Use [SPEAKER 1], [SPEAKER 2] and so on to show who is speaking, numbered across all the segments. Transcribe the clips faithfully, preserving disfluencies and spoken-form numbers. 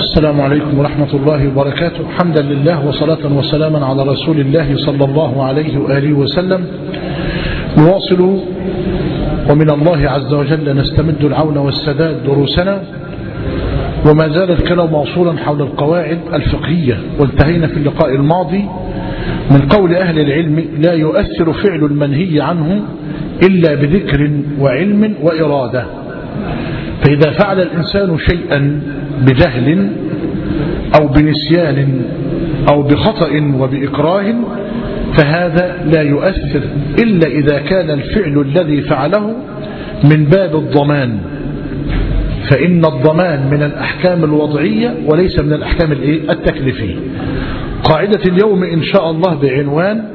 [SPEAKER 1] السلام عليكم ورحمة الله وبركاته. حمدا لله وصلاة وسلاما على رسول الله صلى الله عليه وآله وسلم. نواصل ومن الله عز وجل نستمد العون والسداد دروسنا، وما زال الكلام موصولا حول القواعد الفقهية، وانتهينا في اللقاء الماضي من قول أهل العلم: لا يؤثر فعل المنهي عنه إلا بذكر وعلم وإرادة. فإذا فعل الإنسان شيئا بجهل أو بنسيان أو بخطأ وبإكراه فهذا لا يؤثر إلا إذا كان الفعل الذي فعله من باب الضمان، فإن الضمان من الأحكام الوضعية وليس من الأحكام التكليفية. قاعدة اليوم إن شاء الله بعنوان: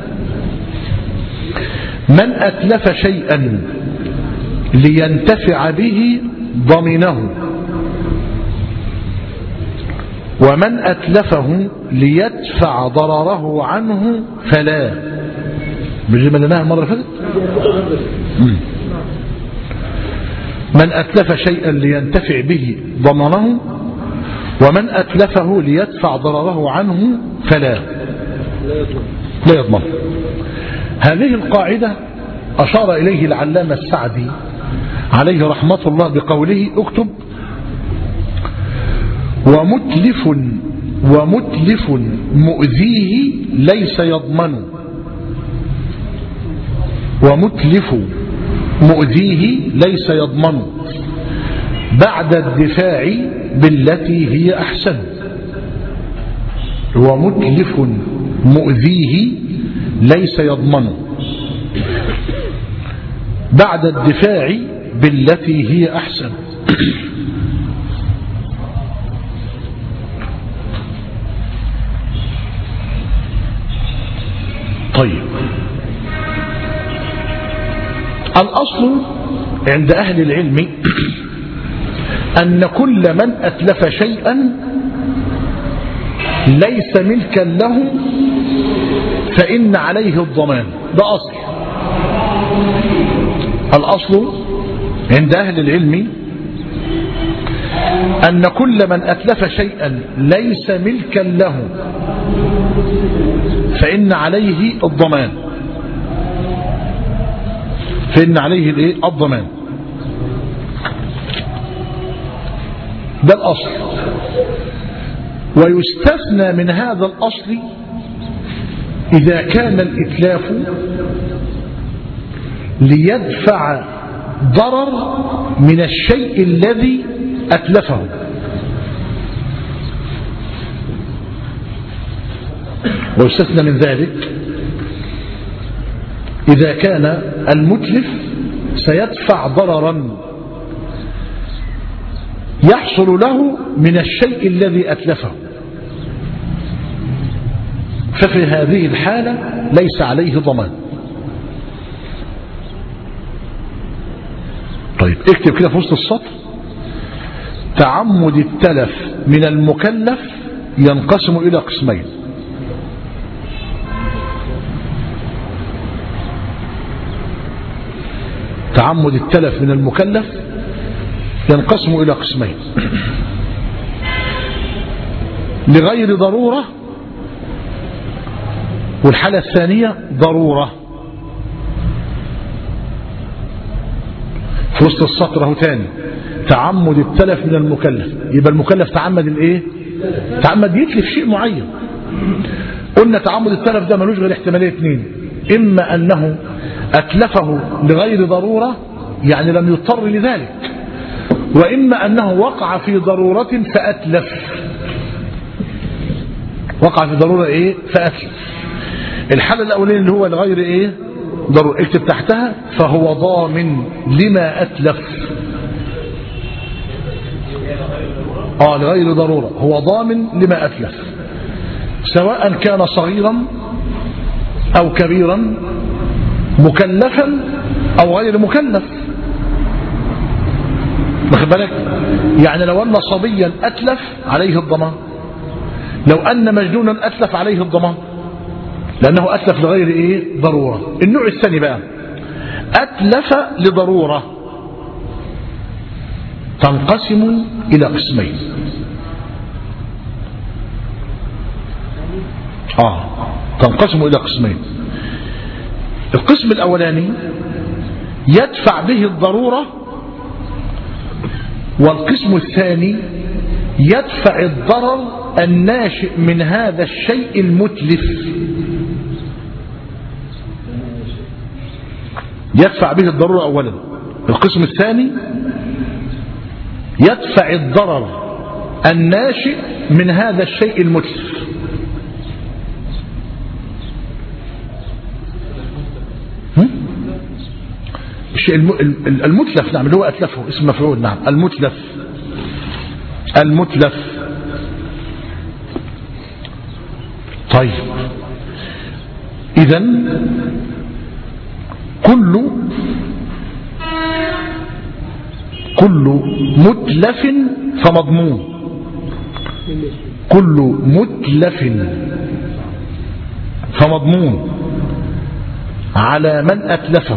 [SPEAKER 1] من أتلف شيئا لينتفع به ضمنه، ومن أتلفه ليدفع ضرره عنه فلا. بجملناها المرة فاتت. من أتلف شيئا لينتفع به ضمنه، ومن أتلفه ليدفع ضرره عنه فلا لا يضمن. هذه القاعدة أشار إليه العلامة السعدي عليه رحمة الله بقوله: اكتب: ومتلف ومتلف مؤذيه ليس يضمن. ومتلف مؤذيه ليس يضمن بعد الدفاع بالتي هي أحسن. ومتلف مؤذيه ليس يضمن بعد الدفاع بالتي هي أحسن. طيب، الأصل عند أهل العلم أن كل من أتلف شيئا ليس ملكا له فإن عليه الضمان. ده أصل. الأصل عند أهل العلم أن كل من أتلف شيئا ليس ملكا له فإن عليه الضمان. فإن عليه الايه؟ الضمان. ده الأصل. ويستثنى من هذا الأصل إذا كان الإتلاف ليدفع ضرر من الشيء الذي أتلفه. ويستثنى من ذلك إذا كان المتلف سيدفع ضررا يحصل له من الشيء الذي أتلفه، ففي هذه الحالة ليس عليه ضمان. طيب، اكتب كده في وسط السطر: تعمد التلف من المكلف ينقسم إلى قسمين. تعمد التلف من المكلف ينقسم إلى قسمين: لغير ضرورة، والحالة الثانية ضرورة. في وسط السطر اهو تاني: تعمد التلف من المكلف. يبقى المكلف تعمد الايه؟ تعمد يتلف شيء معين. قلنا تعمد التلف ده ملوش غير احتمالية اثنين: اما انه اتلفه لغير ضرورة يعني لم يضطر لذلك، واما انه وقع في ضرورة فاتلف. وقع في ضرورة ايه؟ فاتلف. الحالة الاولين اللي هو لغير ايه؟ ضرورة، اكتب تحتها: فهو ضامن لما أتلف. آه لغير ضرورة، هو ضامن لما أتلف، سواء كان صغيرا أو كبيرا، مكلفا أو غير مكلف. واخد بالك؟ يعني لو أن صبيا أتلف عليه الضمان، لو أن مجنونا أتلف عليه الضمان، لأنه أتلف لغير إيه؟ ضرورة. النوع الثاني بقى: أتلف لضرورة، تنقسم إلى قسمين: آه تنقسم إلى قسمين. القسم الأولاني يدفع به الضرورة، والقسم الثاني يدفع الضرر الناشئ من هذا الشيء المتلف. يدفع به الضرورة أولا. القسم الثاني يدفع الضرر الناشئ من هذا الشيء المتلف. الشيء المتلف، نعم، اللي هو أتلفه، اسم مفعول، نعم، المتلف. المتلف. طيب، إذن كل كل متلف فمضمون. كل متلف فمضمون على من أتلفه.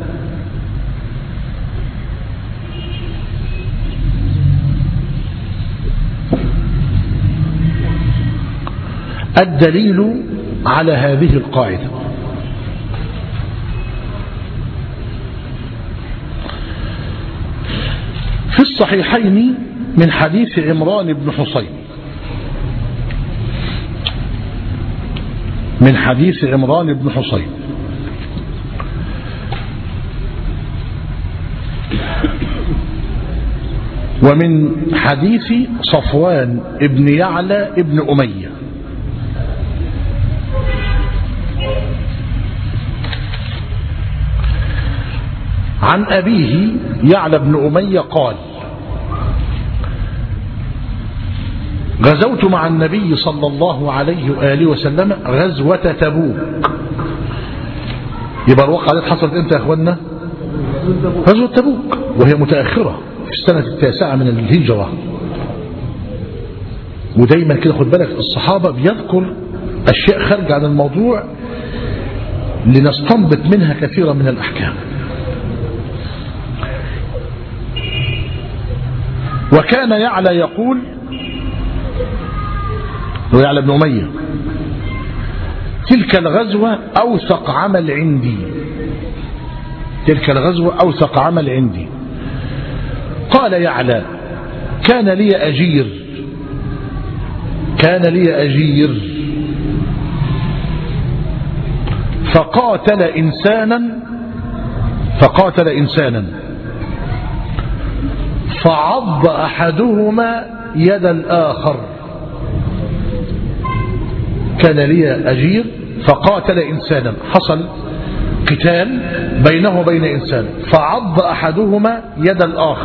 [SPEAKER 1] الدليل على هذه القاعدة في الصحيحين من حديث عمران بن حصين من حديث عمران بن حصين ومن حديث صفوان بن يعلى بن أمية عن أبيه يعلى بن أمية قال: غزوت مع النبي صلى الله عليه وآله وسلم غزوة تبوك. يبقى الواقعة دي حصلت امتى يا اخوانا؟ غزوة تبوك، وهي متأخرة في السنة التاسعة من الهجرة. ودايما كده خد بالك الصحابة بيذكر أشياء خارجة عن الموضوع لنستنبط منها كثيرا من الأحكام. وكان يعلى يقول، ويعلى بن أمية: تلك الغزوة أوثق عمل عندي. تلك الغزوة أوثق عمل عندي. قال يعلى: كان لي أجير كان لي أجير فقاتل إنسانا فقاتل إنسانا فعض أحدهما يد الآخر. كان لي أجير فقاتل إنسانا، حصل قتال بينه وبين إنسان، فعض أحدهما يد الآخر.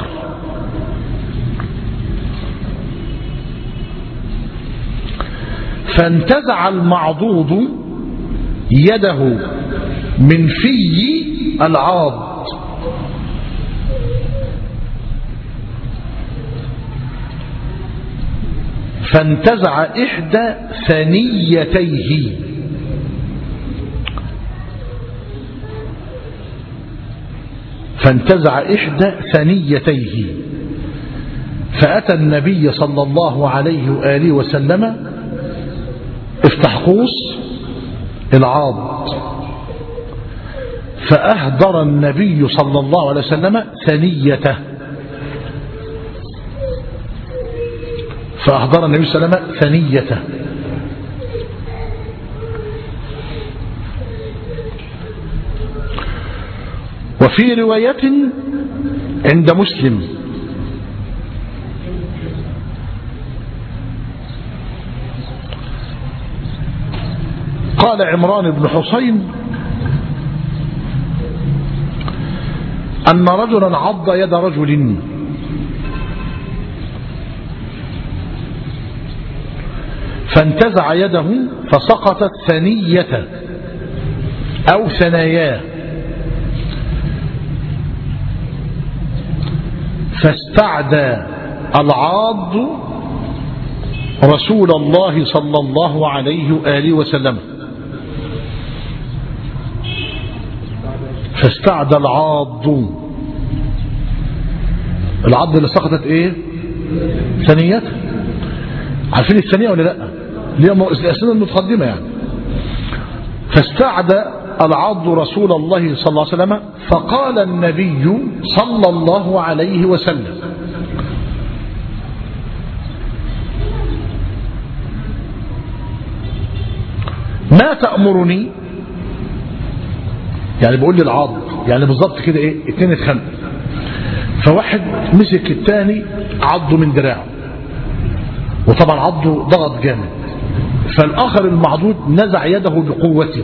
[SPEAKER 1] فانتزع المعضوض يده من في العاض فانتزع إحدى ثنيتيه فانتزع إحدى ثنيتيه فأتى النبي صلى الله عليه وآله وسلم. افتح قوس العاض. فأهدر النبي صلى الله عليه وسلم ثنيته فأهدر النبي صلى الله عليه وسلم ثنيته وفي رواية عند مسلم: قال عمران بن حصين أن رجلا عض يد رجل فانتزع يده فسقطت ثنية أو ثناياه فاستعدى العاض رسول الله صلى الله عليه وآله وسلم. فاستعدى العاض العض اللي سقطت ايه؟ ثنيته. عارفين الثانية ولا لا؟ الأسنان المتقدمة يعني. فاستعد العض رسول الله صلى الله عليه وسلم فقال النبي صلى الله عليه وسلم: ما تأمرني؟ يعني بيقول لي العض يعني بالظبط كده ايه، اتنين اتخانقوا، فواحد مسك الثاني عضه من دراعه، وطبعا عضه ضغط جامد، فالآخر المعضود نزع يده بقوة،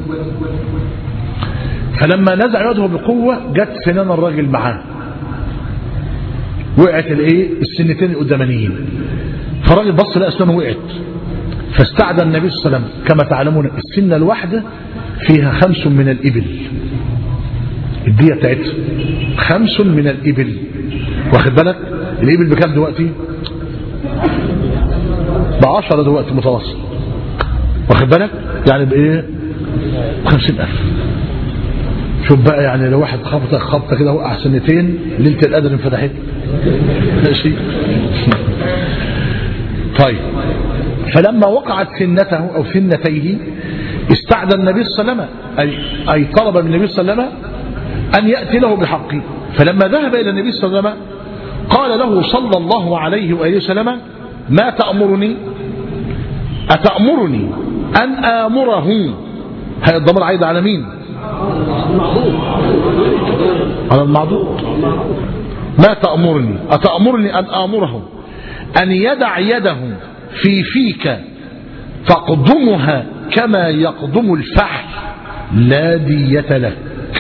[SPEAKER 1] فلما نزع يده بقوة جت سنان الراجل معاه، وقعت الايه السنتين القدامانيين، فالراجل بص لقى اسنانه وقعت، فاستعدى النبي صلى الله عليه وسلم. كما تعلمون السنة الواحدة فيها خمس من الإبل، الدية بتاعتها خمس من الإبل، واخد بالك؟ الإبل بكام دلوقتي؟ بعشرة دلوقتي متواصل، واخد بالك؟ يعني بايه؟ خمسين ألف. شوف بقى يعني لو واحد خبطة خبطة كده وقع سنتين ليلة القدر انفتحت ماشي. طيب، فلما وقعت سنته أو سنتيه استعدى النبي صلى الله عليه وسلم، أي, أي طلب من النبي صلى الله عليه وسلم أن يأتي له بحقه. فلما ذهب إلى النبي صلى الله عليه وسلم قال له صلى الله عليه وآله وسلم: ما تأمرني؟ أتأمرني أن آمره؟ هذا الضمير عايد على مين؟ على المعضود. ما تأمرني؟ أتأمرني أن آمره أن يدع يده في فيك تقضمها كما يقضم الفحل لا دية له.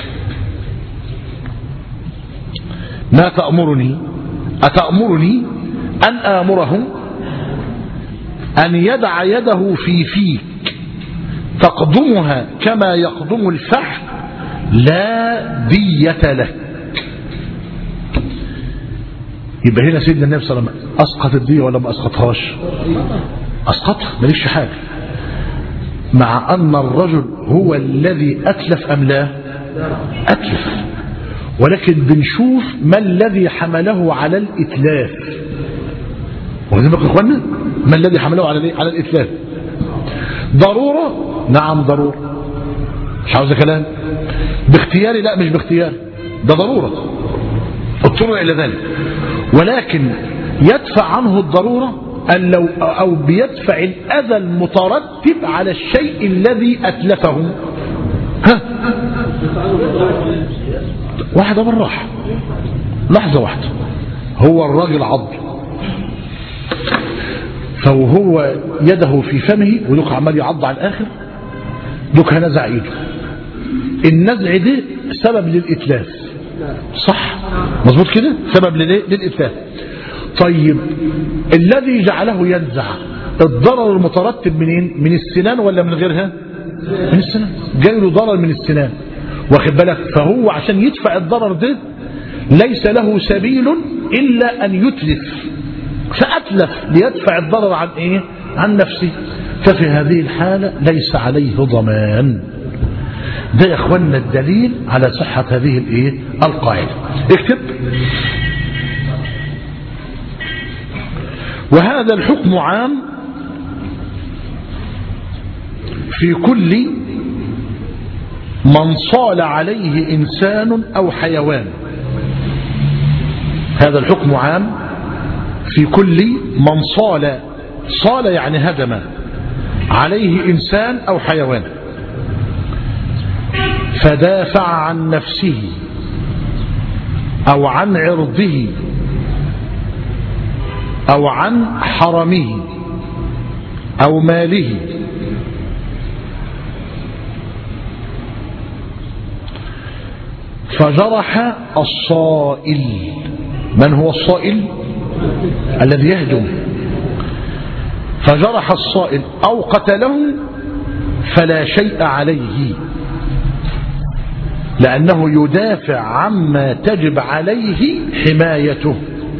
[SPEAKER 1] ما تأمرني؟ أتأمرني أن آمره أن يدع يده في فيك تقضمها كما يقضم الفحل لا دية له. يبقى هنا سيدنا النبي صلى الله عليه وسلم أسقط الدية ولا ما أسقطهاش؟ أسقطها، ماليش حاجة، مع أن الرجل هو الذي أتلف أم لا؟ أتلف، ولكن بنشوف ما الذي حمله على الإتلاف. واخدين بالكم يا اخوانا؟ ما الذي حمله على على الإتلاف؟ ضرورة؟ نعم ضرورة، مش عاوز كلام. باختياري؟ لا مش باختياري، ده ضرورة اضطر إلى ذلك، ولكن يدفع عنه الضرورة أن لو أو بيدفع الأذى المترتب على الشيء الذي أتلفه. ها واحدة بالراحة، لحظة واحدة. هو الراجل عض، فهو يده في فمه ودوك عمال يعض على الآخر، دوك نزع ايده. النزع ده سبب للإتلاف، صح مظبوط كده؟ سبب للإتلاف. طيب الذي جعله ينزع الضرر المترتب منين؟ من السنان ولا من غيرها؟ من السنان، جاي له ضرر من السنان، واخد بالك؟ فهو عشان يدفع الضرر ده ليس له سبيل إلا أن يتلف، فأتلف ليدفع الضرر عن إيه؟ عن نفسه. ففي هذه الحالة ليس عليه ضمان. ده يا اخوانا الدليل على صحة هذه الايه القاعدة. اكتب: وهذا الحكم عام في كل من صال عليه إنسان أو حيوان. هذا الحكم عام في كل من صال، صال يعني هدم، عليه إنسان أو حيوان فدافع عن نفسه أو عن عرضه أو عن حرمه أو ماله فجرح الصائل. من هو الصائل؟ الذي يهجم. فجرح الصائل أو قتله فلا شيء عليه، لأنه يدافع عما تجب عليه حمايته،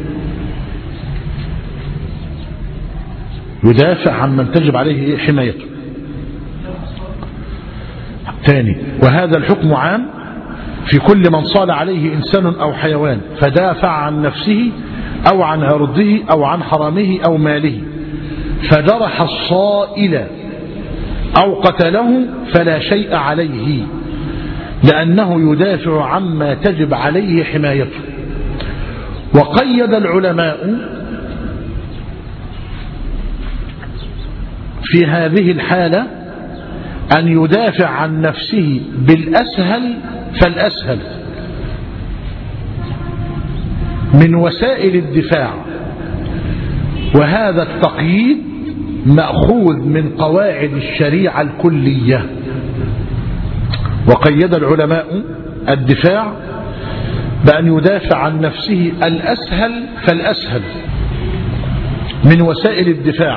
[SPEAKER 1] يدافع عمن تجب عليه حمايته. ثاني: وهذا الحكم عام في كل من صال عليه إنسان أو حيوان فدافع عن نفسه أو عن عرضه أو عن حرمه أو ماله فجرح الصائل أو قتله فلا شيء عليه، لأنه يدافع عما تجب عليه حمايته. وقيد العلماء في هذه الحالة أن يدافع عن نفسه بالأسهل فالأسهل من وسائل الدفاع، وهذا التقييد مأخوذ من قواعد الشريعة الكلية. وقيد العلماء الدفاع بأن يدافع عن نفسه الأسهل فالأسهل من وسائل الدفاع،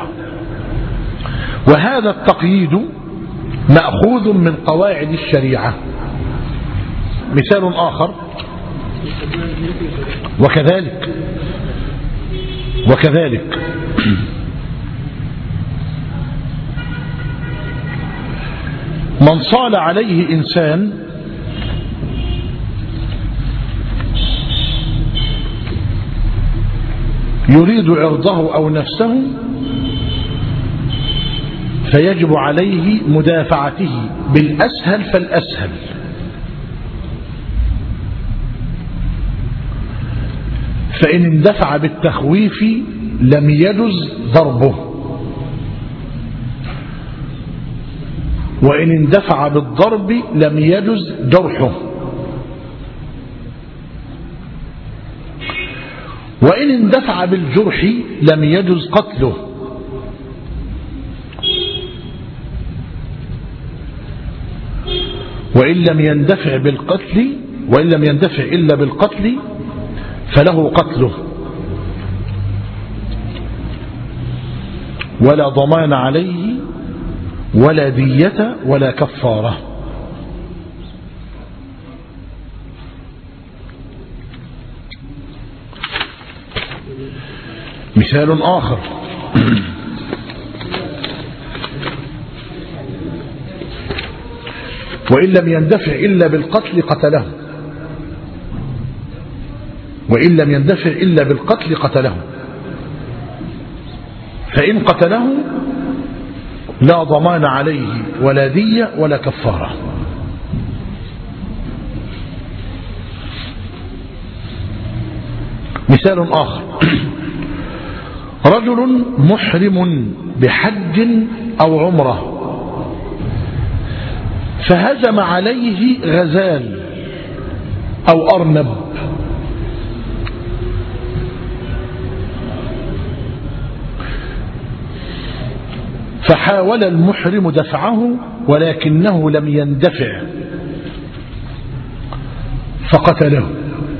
[SPEAKER 1] وهذا التقييد مأخوذ من قواعد الشريعة. مثال آخر: وكذلك وكذلك من صال عليه إنسان يريد عرضه أو نفسه فيجب عليه مدافعته بالأسهل فالأسهل، فإن اندفع بالتخويف لم يجز ضربه، وإن اندفع بالضرب لم يجز جرحه، وإن اندفع بالجرح لم يجز قتله، وإن لم يندفع بالقتل وإن لم يندفع إلا بالقتل فله قتله، ولا ضمان عليه ولا دية ولا كفارة. مثال آخر: وإن لم يندفع إلا بالقتل قتله، وإن لم يندفع إلا بالقتل قتله، فإن قتله لا ضمان عليه ولا دية ولا كفارة. مثال آخر: رجل محرم بحج أو عمره فهجم عليه غزال أو أرنب، فحاول المحرم دفعه ولكنه لم يندفع فقتله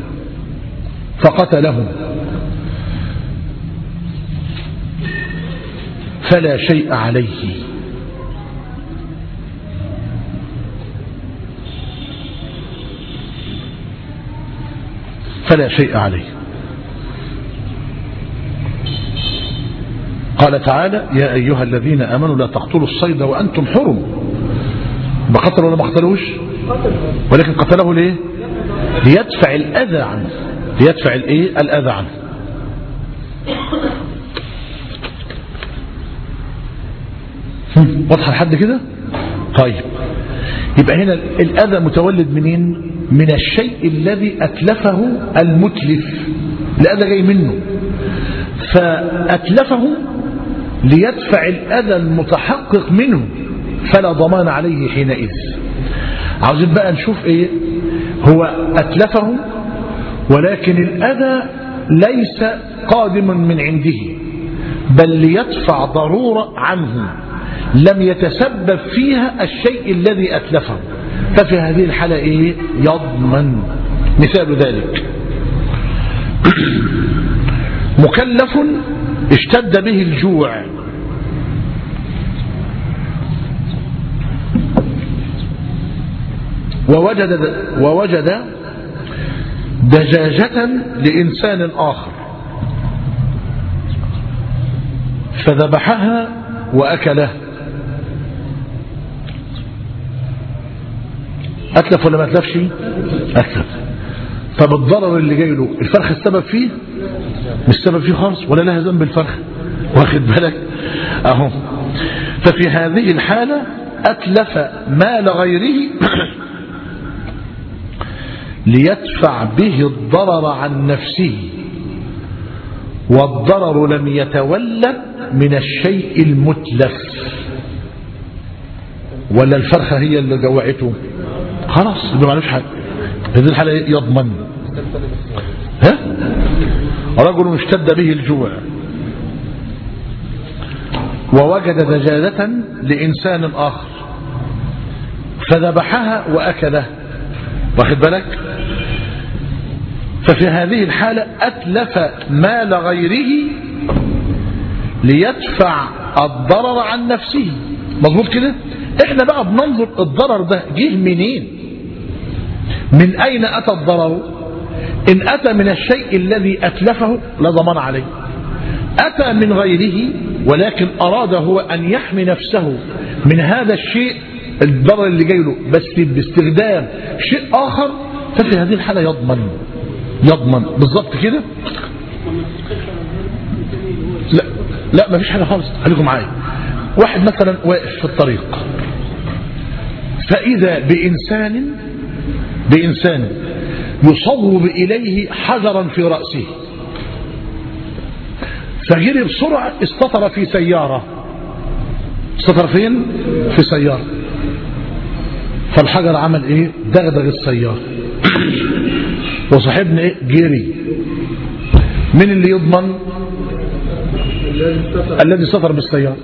[SPEAKER 1] فقتله فلا شيء عليه. فلا شيء عليه. قال تعالى: يا أيها الذين آمنوا لا تقتلوا الصيد وأنتم حرم. بقتل ولا ما قتلوش؟ ولكن قتله ليه؟ ليدفع الأذى عنه، ليدفع الايه الأذى عنه. واضحة لحد كده؟ طيب، يبقى هنا الأذى متولد منين؟ من الشيء الذي أتلفه المتلف، الأذى جاي منه، فأتلفه ليدفع الأذى المتحقق منه فلا ضمان عليه حينئذ. عاوزين بقى نشوف ايه هو أتلفه، ولكن الأذى ليس قادما من عنده، بل ليدفع ضرورة عنه لم يتسبب فيها الشيء الذي أتلفه، ففي هذه الحالة إيه؟ يضمن. مثال ذلك: مكلف اشتد به الجوع ووجد, ووجد دجاجة لإنسان آخر فذبحها وأكله، أتلف ولا ما أتلفش؟ أتلف. طب الضرر اللي جاي له الفرخ السبب فيه؟ مش السبب فيه خالص، ولا لها ذنب الفرخ، واخد بالك؟ أهو. ففي هذه الحالة أتلف مال غيره ليدفع به الضرر عن نفسه والضرر لم يتولد من الشيء المتلف. ولا الفرخة هي اللي جوعته؟ خلاص يبقى معلوش حاجة. في هذه الحالة يضمن. ها؟ رجل اشتد به الجوع ووجد دجاجة لإنسان آخر فذبحها وأكله، واخد بالك؟ ففي هذه الحالة أتلف مال غيره ليدفع الضرر عن نفسه. مظبوط كده؟ احنا بقى بننظر الضرر ده جه منين؟ من أين أتى الضرر؟ إن أتى من الشيء الذي أتلفه لا ضمان عليه. أتى من غيره ولكن أراد هو أن يحمي نفسه من هذا الشيء الضرر اللي جاي له بس باستخدام شيء آخر، ففي هذه الحالة يضمن. يضمن بالضبط كده. لا لا ما فيش حاجة خالص. خليكم معايا. واحد مثلا واقف في الطريق فإذا بإنسان بإنسان يصوب إليه حجرا في رأسه، فجري بسرعة استطر في سيارة. استطر فين؟ في سيارة. فالحجر عمل ايه؟ دغدغ السيارة. وصاحبنا ايه؟ جري. من اللي يضمن؟ الذي استطر بالسيارة.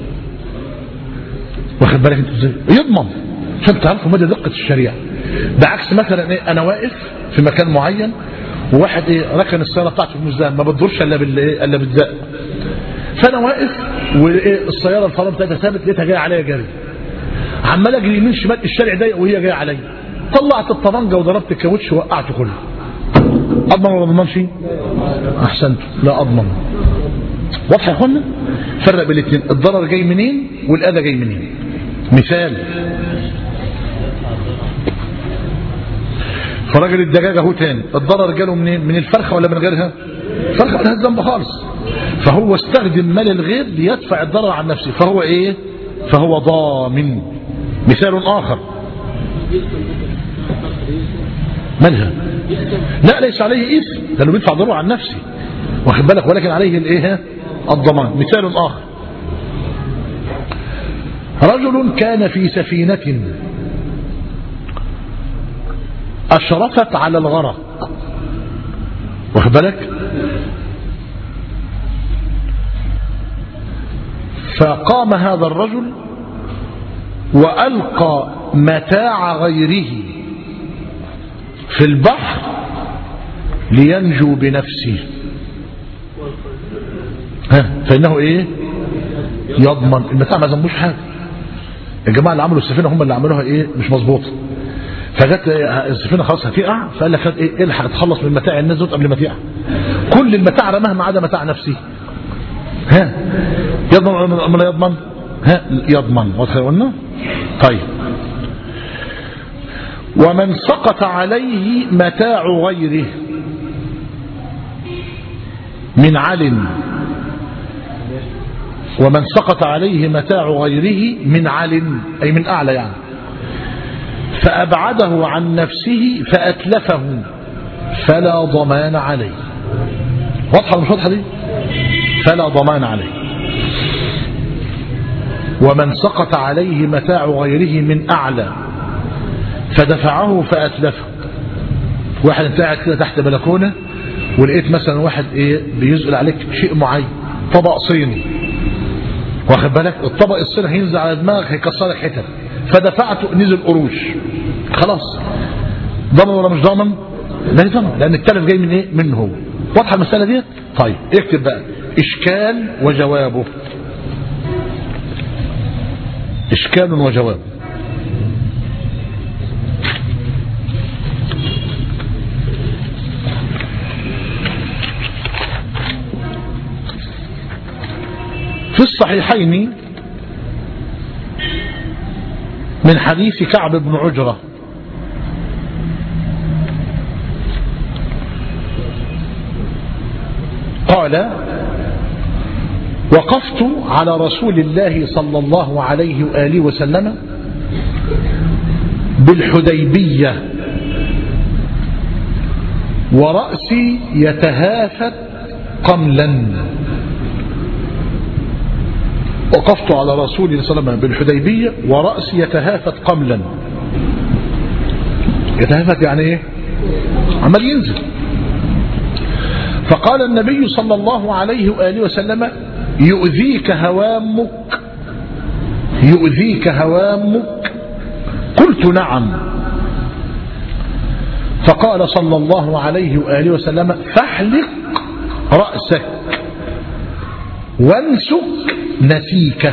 [SPEAKER 1] واخد بالك انت ازاي؟ يضمن عشان تعرفوا مدى دقة الشريعة. بعكس مثلا ايه؟ انا واقف في مكان معين وواحد ايه ركن السياره بتاعته في المزدان ما بتدورش الا بالايه الا بالزق، فانا واقف والسياره الفرامل بتاعتها ثابت لقيتها جايه عليا جري، عمال اجري يمين شمال الشارع ضيق وهي جايه عليا، طلعت الطبنجه وضربت الكاوتش ووقعته كله. اضمن ولا ما اضمنش؟ احسنت. لا اضمن. واضح يا اخوانا؟ فرق بين الاثنين، الضرر جاي منين والاذى جاي منين. مثال، فراجل الدجاجه هو تاني الضرر جاله منين؟ من الفرخه ولا من غيرها؟ الفرخه مالهاش ذنب خالص، فهو استخدم مال الغير ليدفع الضرر عن نفسه، فهو ايه؟ فهو ضامن. مثال اخر، مالها؟ لا ليس عليه اثم لانه بيدفع ضرر عن نفسه، واخد بالك، ولكن عليه الايه؟ الضمان. مثال اخر، رجل كان في سفينه أشرفت على الغرق، واخد بالك، فقام هذا الرجل وألقى متاع غيره في البحر لينجو بنفسه، ها فإنه إيه؟ يضمن. المتاع ما ذنبوش حاجة، الجماعة اللي عملوا السفينة هم اللي عملوها إيه؟ مش مظبوطة، فجت السفينه خلاص هتقع، فقال لك ايه الحق اتخلص من متاع الناس دول قبل ما تقع. كل المتاع رماها ما عدا متاع نفسه. ها يضمن ولا لا يضمن؟ ها يضمن. واضح قلنا؟ طيب، ومن سقط عليه متاع غيره من عل، ومن سقط عليه متاع غيره من عل اي من اعلى يعني، فأبعده عن نفسه فأتلفه فلا ضمان عليه. واضحة مش واضحة دي؟ فلا ضمان عليه. ومن سقط عليه متاع غيره من أعلى فدفعه فأتلفه. واحد انت قاعد كده تحت بلكونة ولقيت مثلا واحد ايه بيزقل عليك شيء معين، طبق صيني، واخد بالك، الطبق الصيني هينزل على دماغك هيكسرك حتت، فدفعته نزل قروش، خلاص ضمن ولا مش ضامن؟ لا ضمن، لان التلف جاي من ايه؟ منه هو. واضحه المساله دي؟ طيب اكتب بقى اشكال وجوابه. اشكال وجواب. في الصحيحين من حديث كعب بن عجرة قال وقفت على رسول الله صلى الله عليه وآله وسلم بالحديبية ورأسي يتهافت قملا. وقفت على رسول الله صلى الله عليه وسلم بالحديبية ورأسي يتهافت قملا. يتهافت يعني ايه؟ عمال ينزل. فقال النبي صلى الله عليه وآله وسلم يؤذيك هوامك يؤذيك هوامك. قلت نعم. فقال صلى الله عليه وآله وسلم فاحلق رأسك وانسك نسيكه.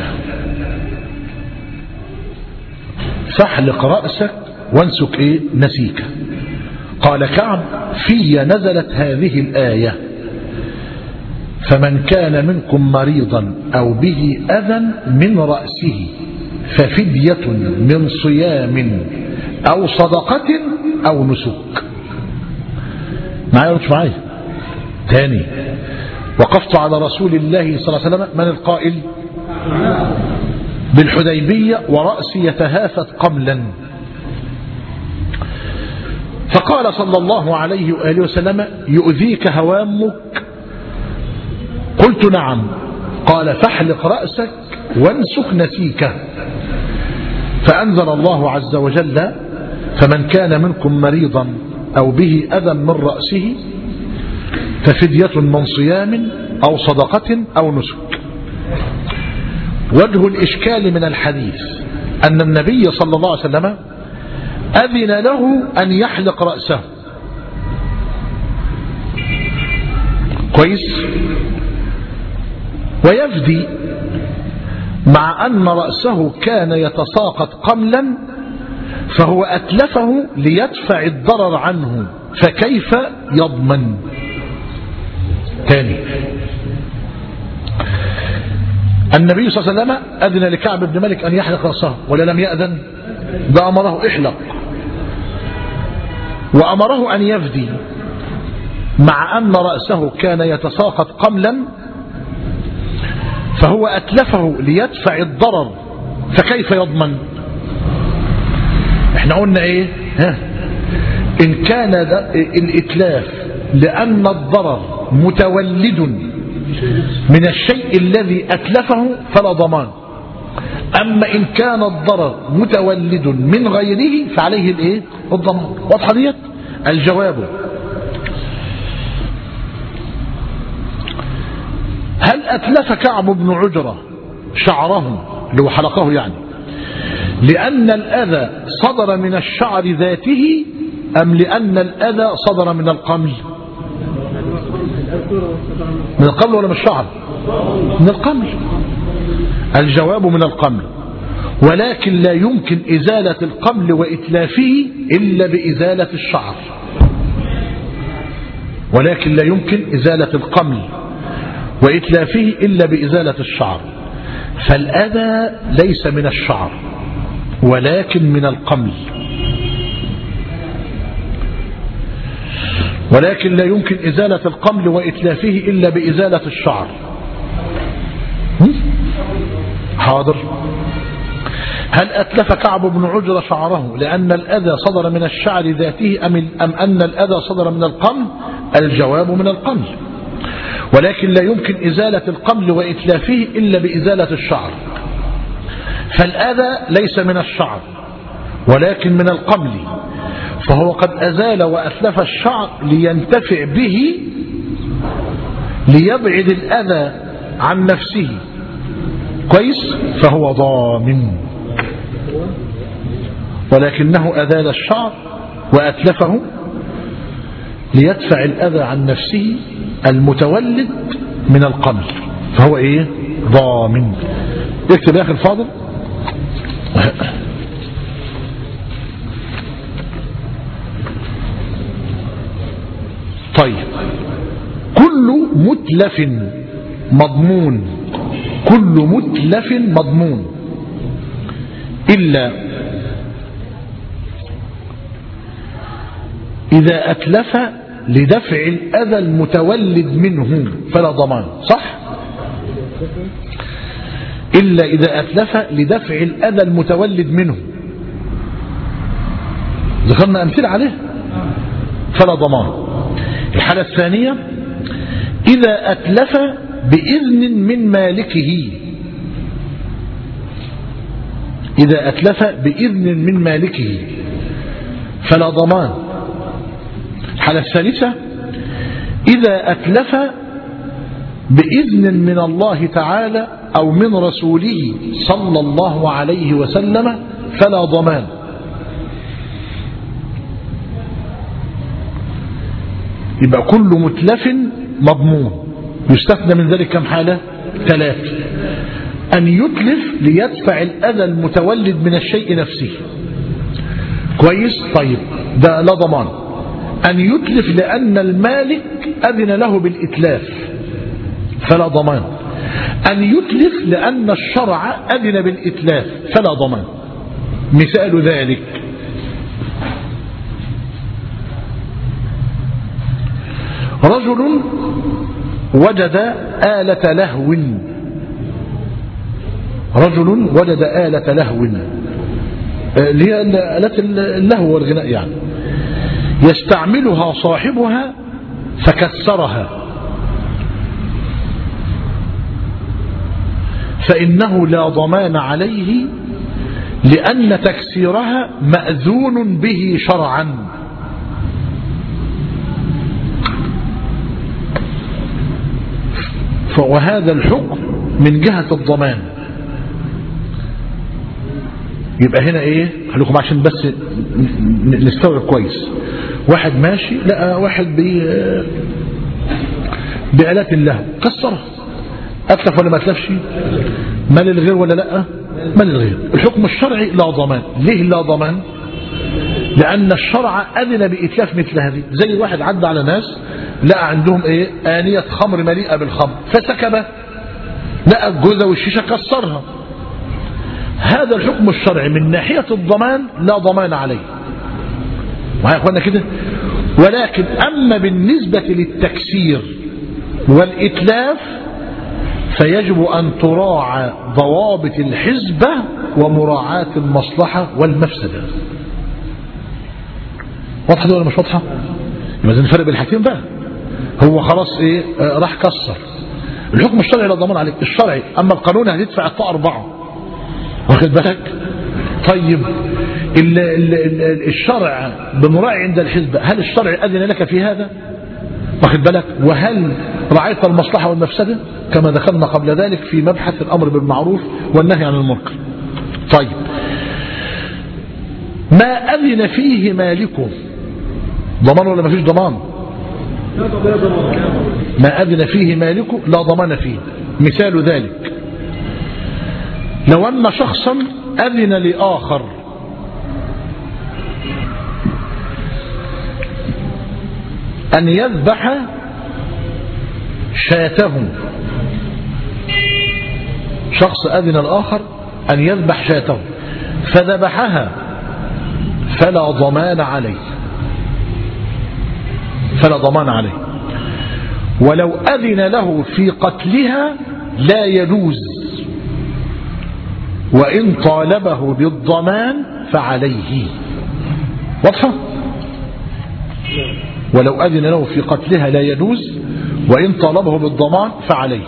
[SPEAKER 1] فاحلق رأسك وانسك ايه؟ نسيكه. قال كعب في نزلت هذه الآية فمن كان منكم مريضا أو به أذى من رأسه ففدية من صيام أو صدقة أو نسك. معايا ولا مش معايا؟ تاني. وقفت على رسول الله صلى الله عليه وسلم. من القائل؟ بالحديبية ورأسي يتهافت قملا. فقال صلى الله عليه وآله وسلم يؤذيك هوامك. قلت نعم. قال فاحلق رأسك وانسك نسيكه. فأنزل الله عز وجل فمن كان منكم مريضا أو به أذى من رأسه ففدية من صيام أو صدقة أو نسك. وجه الإشكال من الحديث أن النبي صلى الله عليه وسلم أذن له أن يحلق رأسه. كويس. ويفدي مع أن رأسه كان يتساقط قملا فهو أتلفه ليدفع الضرر عنه فكيف يضمن؟ تاني. النبي صلى الله عليه وسلم أذن لكعب بن مالك أن يحلق رأسه ولا لم يأذن؟ ده أمره احلق. وأمره أن يفدي مع أن رأسه كان يتساقط قملا فهو أتلفه ليدفع الضرر فكيف يضمن؟ احنا قلنا ايه؟ ها؟ إن كان الإتلاف لأن الضرر متولد من الشيء الذي أتلفه فلا ضمان. أما إن كان الضرر متولد من غيره فعليه الايه؟ الضمان. واضحة ديت؟ الجواب هل أتلف كعب بن عجرة شعره اللي هو حلقه يعني لأن الأذى صدر من الشعر ذاته أم لأن الأذى صدر من القمل؟ من القمل ولا من الشعر؟ من القمل. الجواب من القمل. ولكن لا يمكن إزالة القمل وإتلافه إلا بإزالة الشعر. ولكن لا يمكن إزالة القمل وإتلافه إلا بإزالة الشعر. فالأذى ليس من الشعر ولكن من القمل. ولكن لا يمكن إزالة القمل وإتلافه إلا بإزالة الشعر. حاضر. هل أتلف كعب بن عجرة شعره لأن الأذى صدر من الشعر ذاته أم أن الأذى صدر من القمل؟ الجواب من القمل. ولكن لا يمكن إزالة القمل وإتلافه إلا بإزالة الشعر. فالأذى ليس من الشعر ولكن من القمل فهو قد أزال وأتلف الشعر لينتفع به ليبعد الأذى عن نفسه. كويس. فهو ضامن. ولكنه أزال الشعر وأتلفه ليدفع الأذى عن نفسه المتولد من القمل فهو ايه؟ ضامن. اكتب يا اخي الفاضل. طيب. كل متلف مضمون. كل متلف مضمون إلا إذا أتلف لدفع الأذى المتولد منه فلا ضمان. صح؟ إلا إذا أتلف لدفع الأذى المتولد منه، ذكرنا أمثلة عليه، فلا ضمان. الحالة الثانية إذا أتلف بإذن من مالكه، إذا أتلف بإذن من مالكه فلا ضمان. الحالة الثالثة إذا أتلف بإذن من الله تعالى أو من رسوله صلى الله عليه وسلم فلا ضمان. يبقى كل متلف مضمون. يستثنى من ذلك كم حالة؟ ثلاث: أن يتلف ليدفع الأذى المتولد من الشيء نفسه، كويس؟ طيب ده لا ضمان. أن يتلف لأن المالك أذن له بالإتلاف فلا ضمان. أن يتلف لأن الشرع أذن بالإتلاف فلا ضمان. مثال ذلك: رجل وجد آلة لهو، رجل وجد آلة لهو اللي هي آلة اللهو والغناء يعني، يستعملها صاحبها فكسرها، فإنه لا ضمان عليه لأن تكسيرها مأذون به شرعا. وهذا الحكم من جهة الضمان. يبقى هنا ايه؟ خليكم عشان بس نستوعب كويس. واحد ماشي لقى واحد بي بآلات اللهو كسرها، أتلف ولا ما أتلفش؟ مال الغير ولا لا؟ مال الغير. الحكم الشرعي لا ضمان. ليه لا ضمان؟ لأن الشرع أذن بإتلاف مثل هذه. زي واحد عدى على ناس لقى عندهم ايه؟ آنية خمر مليئة بالخمر فسكبه، لقى الجوزة والشيشة كسرها. هذا الحكم الشرعي من ناحية الضمان لا ضمان عليه. معايا يا اخوانا كده؟ ولكن أما بالنسبة للتكسير والإتلاف فيجب أن تراعى ضوابط الحسبة ومراعاة المصلحة والمفسدة. واضحة ولا مش واضحة؟ يبقى الفرق بين الحاجتين بقى. هو خلاص ايه؟ آه راح كسر. الحكم الشرعي لا ضمان عليك الشرعي، اما القانون هتدفع الطاقة أربعة. واخد بالك؟ طيب ال ال ال الشرع بمراعي عند الحسبة، هل الشرع أذن لك في هذا؟ واخد بالك؟ وهل رعيت المصلحة والمفسدة كما ذكرنا قبل ذلك في مبحث الأمر بالمعروف والنهي عن المنكر. طيب ما أذن فيه مالكه ضمان ولا ما فيش ضمان؟ ما أذن فيه مالكه لا ضمان فيه. مثال ذلك: لو أن شخصا أذن لآخر أن يذبح شاته، شخص أذن الآخر أن يذبح شاته فذبحها فلا ضمان عليه، فلا ضمان عليه. ولو أذن له في قتلها لا يجوز، وإن طالبه بالضمان فعليه. واضحة؟ ولو أذن له في قتلها لا يجوز، وإن طالبه بالضمان فعليه.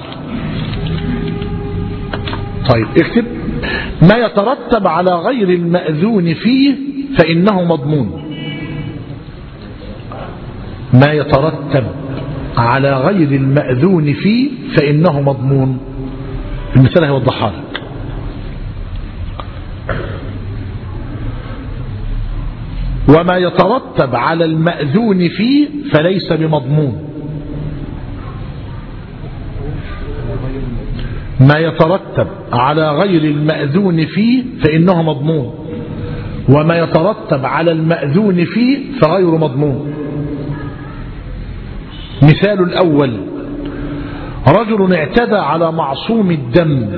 [SPEAKER 1] طيب اكتب: ما يترتب على غير المأذون فيه فإنه مضمون. ما يترتب على غير المأذون فيه فإنه مضمون. المثال هيوضحها لك. وما يترتب على المأذون فيه فليس بمضمون. ما يترتب على غير المأذون فيه فإنه مضمون، وما يترتب على المأذون فيه فغير مضمون. مثال الأول: رجل اعتدى على معصوم الدم.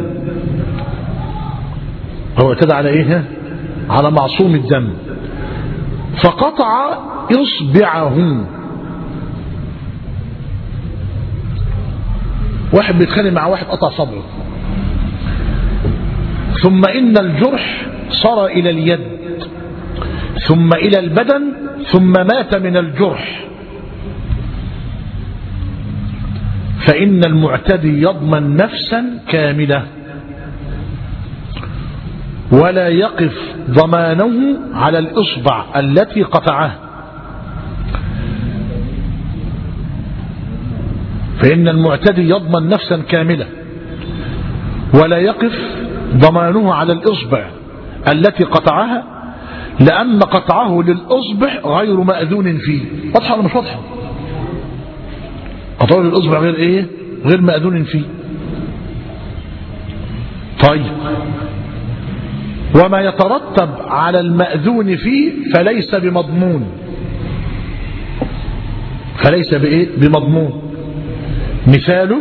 [SPEAKER 1] هو اعتدى على ايه؟ على معصوم الدم فقطع إصبعه، واحد بيتخانق مع واحد قطع صبعه، ثم إن الجرح صار إلى اليد ثم إلى البدن ثم مات من الجرح، فإن المعتدي يضمن نفسا كاملة ولا يقف ضمانه على الإصبع التي قطعه، فإن المعتدي يضمن نفسا كاملة ولا يقف ضمانه على الإصبع التي قطعها، لأن قطعه للإصبع غير مأذون فيه. واضحة ولا مش واضحة؟ قطعه للإصبع غير إيه؟ غير مأذون فيه. طيب، وما يترتب على المأذون فيه فليس بمضمون، فليس بإيه؟ بمضمون. مثاله: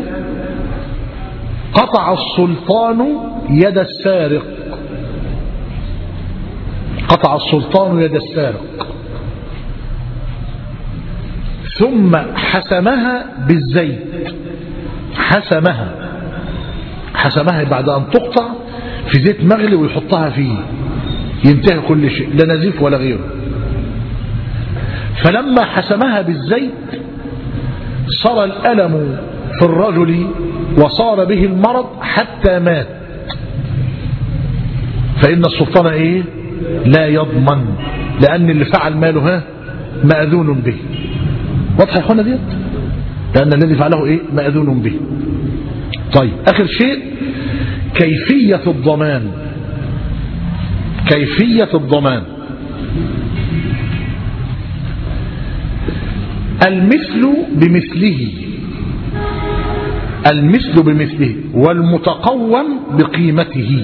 [SPEAKER 1] قطع السلطان يد السارق، قطع السلطان يد السارق ثم حسمها بالزيت، حسمها حسمها بعد أن تقطع في زيت مغلي ويحطها فيه، ينتهي كل شيء، لا نزيف ولا غيره. فلما حسمها بالزيت صار الألم في الرجل وصار به المرض حتى مات، فإن السلطان إيه؟ لا يضمن، لأن اللي فعل ماله ها مأذون به. واضح يا اخوانا ديت؟ لأن الذي فعله إيه؟ مأذون به. طيب، آخر شيء كيفية الضمان. كيفية الضمان: المثل بمثله، المثل بمثله والمتقوم بقيمته،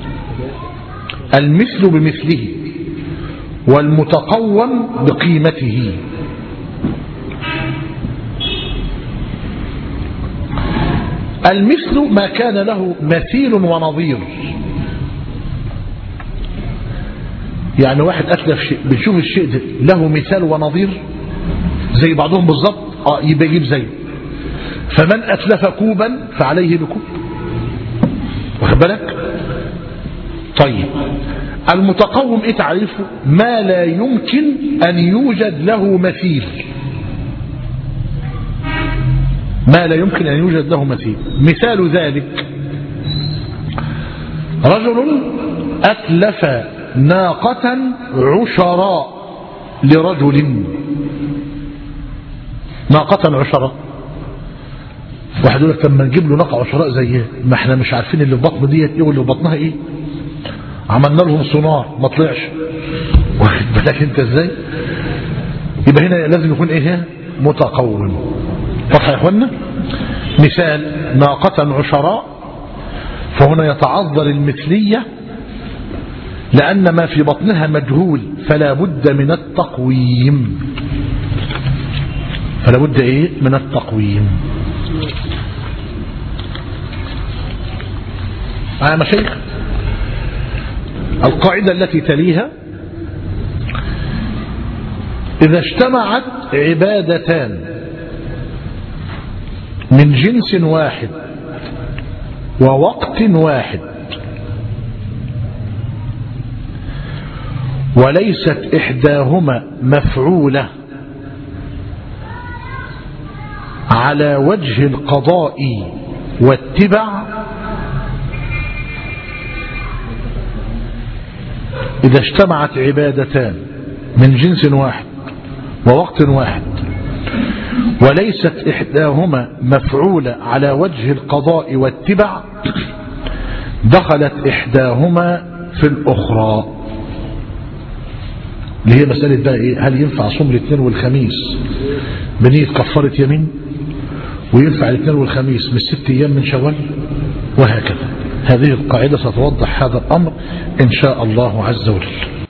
[SPEAKER 1] المثل بمثله والمتقوم بقيمته. المثل ما كان له مثيل ونظير، يعني واحد أتلف شيء بنشوف الشيء ده له مثال ونظير زي بعضهم بالضبط، اه يبقى يجيب زيه. فمن أتلف كوبا فعليه بكوب، واخد بالك؟ طيب، المتقوم ايه تعريفه؟ ما لا يمكن أن يوجد له مثيل، ما لا يمكن أن يوجد له مثيل. مثال ذلك: رجل أتلف ناقة عشراء لرجل، ناقة عشراء. واحد يقول لك: طب ما نجيب له ناقة عشراء زيها، ما احنا مش عارفين اللي في بطن ديت ايه واللي في بطنها ايه، عملنا لهم سونار ما طلعش، واخد بالك انت ازاي؟ يبقى هنا لازم يكون ايه؟ متقوم. واضح يا اخوانا؟ مثال: ناقة عشراء، فهنا يتعذر المثلية لأن ما في بطنها مجهول، فلا بد من التقويم، فلا بد ايه؟ من التقويم. يا مشايخ، القاعدة التي تليها: إذا اجتمعت عبادتان من جنس واحد ووقت واحد وليست إحداهما مفعولة على وجه القضاء والتبع، إذا اجتمعت عبادتان من جنس واحد ووقت واحد وليست إحداهما مفعولة على وجه القضاء والتبع، دخلت إحداهما في الأخرى. اللي هي مسألة بقى إيه؟ هل ينفع صوم الاثنين والخميس بنية كفارة يمين، وينفع الاثنين والخميس من ست أيام من شوال، وهكذا. هذه القاعدة ستوضح هذا الأمر إن شاء الله عز وجل.